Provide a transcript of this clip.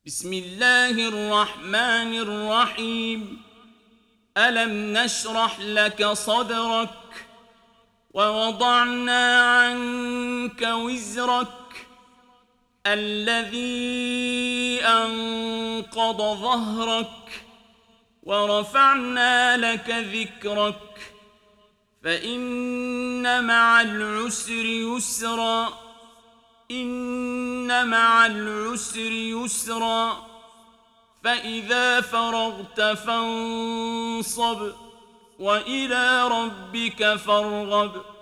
بسم الله الرحمن الرحيم. ألم نشرح لك صدرك ووضعنا عنك وزرك الذي أنقض ظهرك ورفعنا لك ذكرك فإن مع العسر يسرا إن مع العسر يسرا فإذا فرغت فانصب وإلى ربك فارغب.